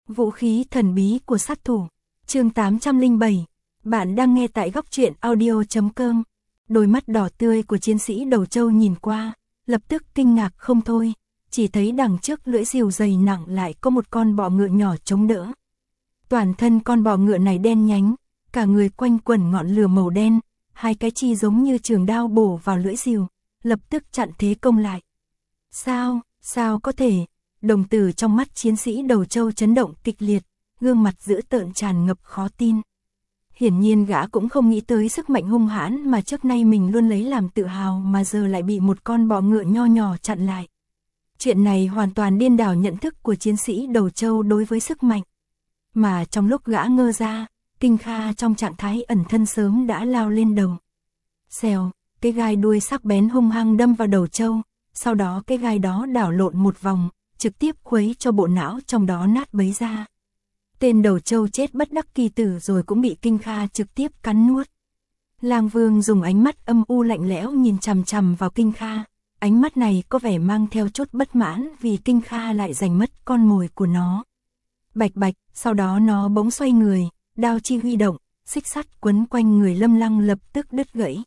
Vũ khí thần bí của sát thủ. Chương 807. Bạn đang nghe tại góc truyện audio.com. Đôi mắt đỏ tươi của chiến sĩ Đầu Châu nhìn qua, lập tức kinh ngạc không thôi, chỉ thấy đằng trước lưỡi rìu dày nặng lại có một con bọ ngựa nhỏ chống đỡ. Toàn thân con bọ ngựa này đen nhánh, cả người quanh quẩn ngọn lửa màu đen, hai cái chi giống như trường đao bổ vào lưỡi rìu, lập tức chặn thế công lại. Sao có thể? Đồng tử trong mắt chiến sĩ Đầu Châu chấn động kịch liệt, gương mặt dữ tợn tràn ngập khó tin. Hiển nhiên gã cũng không nghĩ tới sức mạnh hung hãn mà trước nay mình luôn lấy làm tự hào mà giờ lại bị một con bọ ngựa nho nhỏ chặn lại. Chuyện này hoàn toàn điên đảo nhận thức của chiến sĩ Đầu Châu đối với sức mạnh. Mà trong lúc gã ngơ ra, Kinh Kha trong trạng thái ẩn thân sớm đã lao lên đầu. Xèo, cái gai đuôi sắc bén hung hăng đâm vào đầu Châu, sau đó cái gai đó đảo lộn một vòng, trực tiếp khuấy cho bộ não trong đó nát bấy ra. Tên Đầu Châu chết bất đắc kỳ tử rồi cũng bị Kinh Kha trực tiếp cắn nuốt. Lang Vương dùng ánh mắt âm u lạnh lẽo nhìn chằm chằm vào Kinh Kha, ánh mắt này có vẻ mang theo chút bất mãn vì Kinh Kha lại giành mất con mồi của nó. Bạch bạch, sau đó nó bỗng xoay người, đao chi huy động, xích sắt quấn quanh người Lâm Lăng lập tức đứt gãy.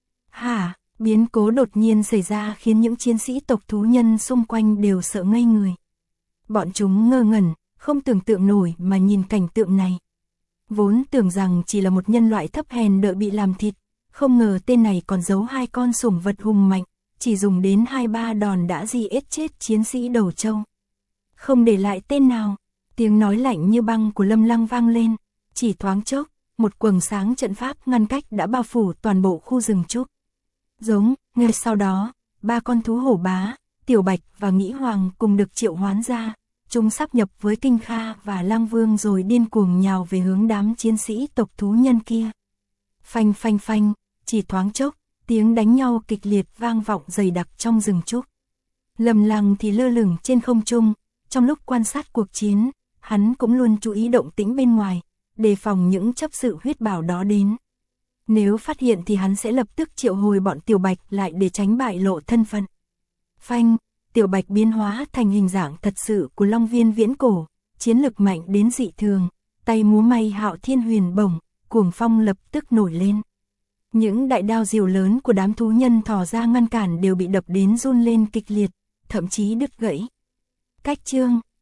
Biến cố đột nhiên xảy ra khiến những chiến sĩ tộc thú nhân xung quanh đều sợ ngây người. Bọn chúng ngơ ngẩn, không tưởng tượng nổi mà nhìn cảnh tượng này. Vốn tưởng rằng chỉ là một nhân loại thấp hèn đợi bị làm thịt, không ngờ tên này còn giấu hai con sủng vật hùng mạnh, chỉ dùng đến 2-3 đòn đã giết chết chiến sĩ Đầu Châu. Không để lại tên nào, tiếng nói lạnh như băng của Lâm Lăng vang lên, chỉ thoáng chốc, một quầng sáng trận pháp ngăn cách đã bao phủ toàn bộ khu rừng trúc. Ngay sau đó, 3 con thú hổ bá, Tiểu Bạch và Nghĩ Hoàng cùng được triệu hoán ra, chúng sáp nhập với Kinh Kha và Lang Vương rồi điên cuồng nhào về hướng đám chiến sĩ tộc thú nhân kia. Phanh phanh phanh, chỉ thoáng chốc, tiếng đánh nhau kịch liệt vang vọng dày đặc trong rừng trúc. Lâm Lăng thì lơ lửng trên không trung, trong lúc quan sát cuộc chiến, hắn cũng luôn chú ý động tĩnh bên ngoài, đề phòng những chấp sự huyết bảo đó đến. Nếu phát hiện thì hắn sẽ lập tức triệu hồi bọn Tiểu Bạch lại để tránh bại lộ thân phận. Phanh, Tiểu Bạch biến hóa thành hình dạng thật sự của Long Viên viễn cổ, chiến lực mạnh đến dị thường, tay múa may Hạo Thiên Huyền bổng, cuồng phong lập tức nổi lên. Những đại đao diều lớn của đám thú nhân thò ra ngăn cản đều bị đập đến run lên kịch liệt, thậm chí đứt gãy. Cách chương,